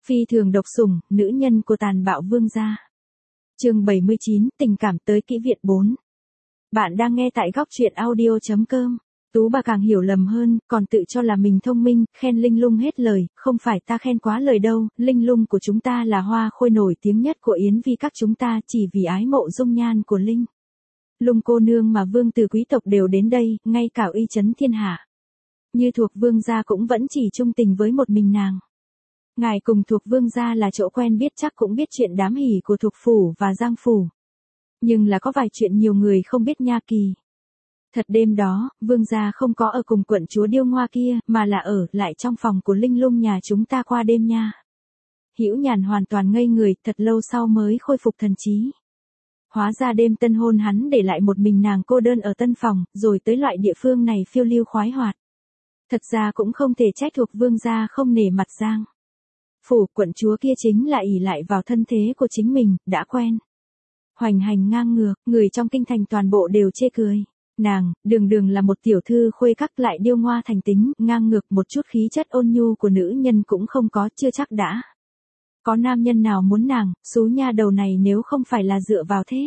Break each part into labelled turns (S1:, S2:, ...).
S1: Phi thường độc sủng, nữ nhân của tàn bạo vương gia. Chương 79, tình cảm tới kỹ viện 4. Bạn đang nghe tại góc truyện audio.com. Tú bà càng hiểu lầm hơn, còn tự cho là mình thông minh, khen Linh Lung hết lời, không phải ta khen quá lời đâu, Linh Lung của chúng ta là hoa khôi nổi tiếng nhất của Yến Vi các chúng ta, chỉ vì ái mộ dung nhan của Linh Lung cô nương mà vương tử quý tộc đều đến đây, ngay cả uy chấn thiên hạ như thuộc vương gia cũng vẫn chỉ trung tình với một mình nàng. Ngài cùng thuộc vương gia là chỗ quen biết, chắc cũng biết chuyện đám hỉ của thuộc phủ và giang phủ. Nhưng là có vài chuyện nhiều người không biết nha kỳ. Thật đêm đó, vương gia không có ở cùng quận chúa Điêu Ngoa kia, mà là ở lại trong phòng của Linh Lung nhà chúng ta qua đêm nha. Hữu Nhàn hoàn toàn ngây người, thật lâu sau mới khôi phục thần trí. Hóa ra đêm tân hôn hắn để lại một mình nàng cô đơn ở tân phòng, rồi tới loại địa phương này phiêu lưu khoái hoạt. Thật ra cũng không thể trách thuộc vương gia không nể mặt giang phủ, quận chúa kia chính là ỷ lại vào thân thế của chính mình, đã quen hoành hành ngang ngược, người trong kinh thành toàn bộ đều chê cười. Nàng, đường đường là một tiểu thư khuê các lại điêu ngoa thành tính, ngang ngược, một chút khí chất ôn nhu của nữ nhân cũng không có, chưa chắc đã có nam nhân nào muốn nàng, xú nha đầu này nếu không phải là dựa vào thế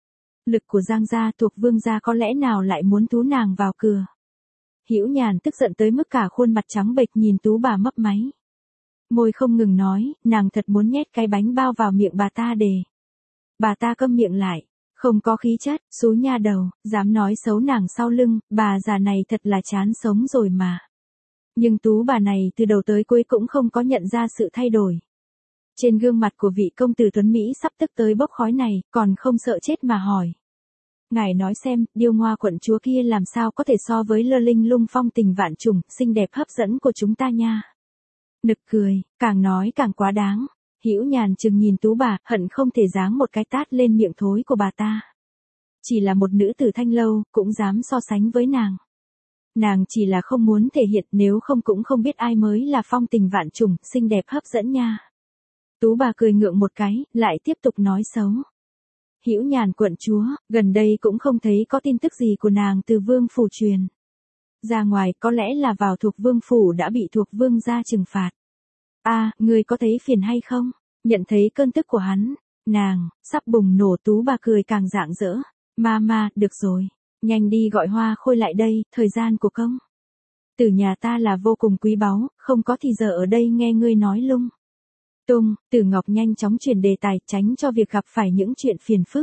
S1: lực của Giang gia, thuộc vương gia có lẽ nào lại muốn tú nàng vào cửa. Hữu Nhàn tức giận tới mức cả khuôn mặt trắng bệch nhìn Tú bà mấp máy môi không ngừng nói, nàng thật muốn nhét cái bánh bao vào miệng bà ta để bà ta câm miệng lại. Không có khí chất, xú nha đầu, dám nói xấu nàng sau lưng, bà già này thật là chán sống rồi mà. Nhưng Tú bà này từ đầu tới cuối cũng không có nhận ra sự thay đổi trên gương mặt của vị công tử tuấn Mỹ sắp tức tới bốc khói này, còn không sợ chết mà hỏi. Ngài nói xem, Điêu Ngoa quận chúa kia làm sao có thể so với Lơ Linh Lung phong tình vạn trùng, xinh đẹp hấp dẫn của chúng ta nha. Nực cười, càng nói càng quá đáng. Hữu Nhàn chừng nhìn Tú bà, hận không thể giáng một cái tát lên miệng thối của bà ta. Chỉ là một nữ tử thanh lâu, cũng dám so sánh với nàng. Nàng chỉ là không muốn thể hiện, nếu không cũng không biết ai mới là phong tình vạn trùng, xinh đẹp hấp dẫn nha. Tú bà cười ngượng một cái, lại tiếp tục nói xấu. Hữu Nhàn quận chúa, gần đây cũng không thấy có tin tức gì của nàng từ vương phủ truyền ra ngoài, có lẽ là vào thuộc vương phủ đã bị thuộc vương gia trừng phạt. Ngươi có thấy phiền hay không? Nhận thấy cơn tức của hắn, nàng sắp bùng nổ. Tú bà cười càng rạng rỡ. Mama, được rồi, nhanh đi gọi Hoa Khôi lại đây, thời gian của công tử nhà ta là vô cùng quý báu, không có thì giờ ở đây nghe ngươi nói lung tung. Tử Ngọc nhanh chóng chuyển đề tài, tránh cho việc gặp phải những chuyện phiền phức.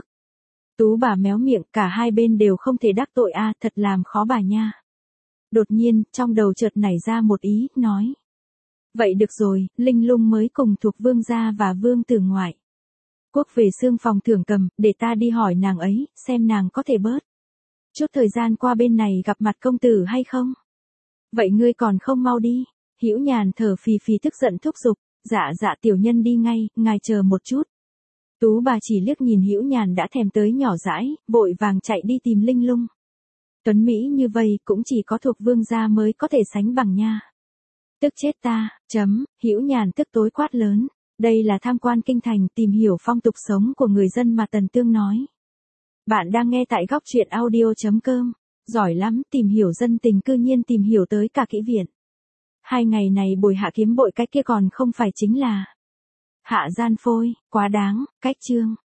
S1: Tú bà méo miệng, cả hai bên đều không thể đắc tội thật làm khó bà nha. Đột nhiên, trong đầu chợt nảy ra một ý, nói. Vậy được rồi, Linh Lung mới cùng thuộc vương gia và vương tử ngoại quốc về xương phòng thưởng cầm, để ta đi hỏi nàng ấy, xem nàng có thể bớt chút thời gian qua bên này gặp mặt công tử hay không. Vậy ngươi còn không mau đi. Hữu Nhàn thở phì phì tức giận thúc giục. Dạ tiểu nhân đi ngay, ngài chờ một chút. Tú bà chỉ liếc nhìn Hữu Nhàn đã thèm tới nhỏ dãi, vội vàng chạy đi tìm Linh Lung. Tuấn Mỹ như vậy cũng chỉ có thuộc vương gia mới có thể sánh bằng nha. Tức chết ta, Hữu Nhàn tức tối quát lớn. Đây là tham quan kinh thành, tìm hiểu phong tục sống của người dân mà Tần Tương nói. Bạn đang nghe tại góc truyện audio.com. Giỏi lắm, tìm hiểu dân tình cư nhiên tìm hiểu tới cả kỹ viện. 2 ngày này bồi hạ kiếm bội cái kia còn không phải chính là hạ gian phôi, quá đáng, cách chương.